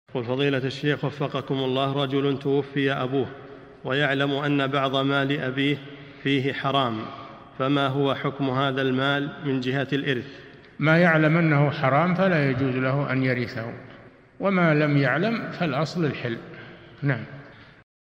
قل فضيلة الشيخ وفقكم الله، رجل توفي أبوه ويعلم أن بعض مال أبيه فيه حرام، فما هو حكم هذا المال من جهة الإرث؟ ما يعلم أنه حرام فلا يجوز له أن يرثه، وما لم يعلم فالأصل الحل. نعم.